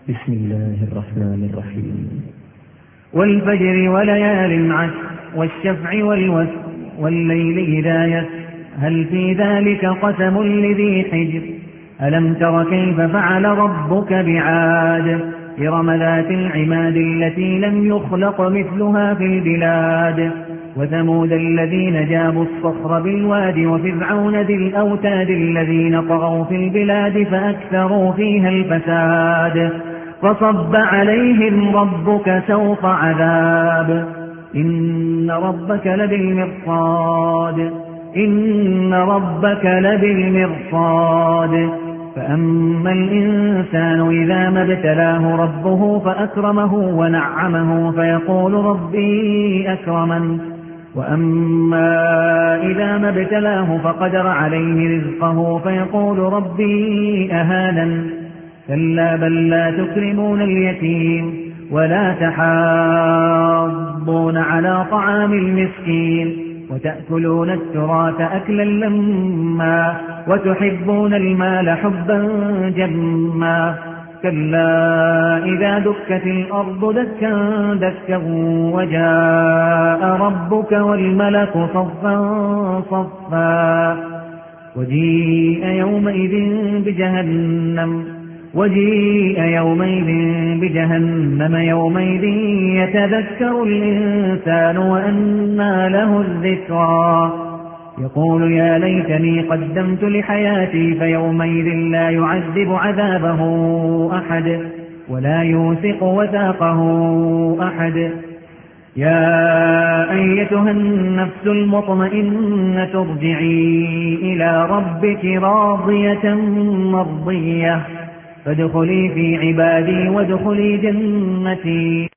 بسم الله الرحمن الرحيم. والفجر وليال عشر والشفع والوتر والليل إذا يسر هل في ذلك قسم لذي حجر ألم تر كيف فعل ربك بعاد إرم ذات العماد التي لم يخلق مثلها في البلاد وثمود الذين جابوا الصخر بالواد وفرعون ذي الأوتاد الذين طغوا في البلاد فأكثروا فيها الفساد فصب عليهم ربك سوط عذاب إن ربك لبالمرصاد فأما الإنسان إذا ما ابتلاه ربه فأكرمه ونعمه فيقول ربي أكرمن وأما إذا ما ابتلاه فقدر عليه رزقه فيقول ربي أهانن كلا بل لا تكرمون اليتيم ولا تحاضون على طعام المسكين وتأكلون التراث أكلا لما وتحبون المال حبا جما كلا إذا دكت الأرض دكا دكا وجاء ربك والملك صفا صفا وجيء يومئذ بجهنم يومئذ يتذكر الإنسان وأنى له الذكرى يقول يا ليتني قدمت لحياتي فيومئذ لا يعذب عذابه أحد ولا يوثق وثاقه أحد يا أيتها النفس المطمئنة ارجعي إلى ربك راضية مرضية فادخلي في عبادي وادخلي جنتي.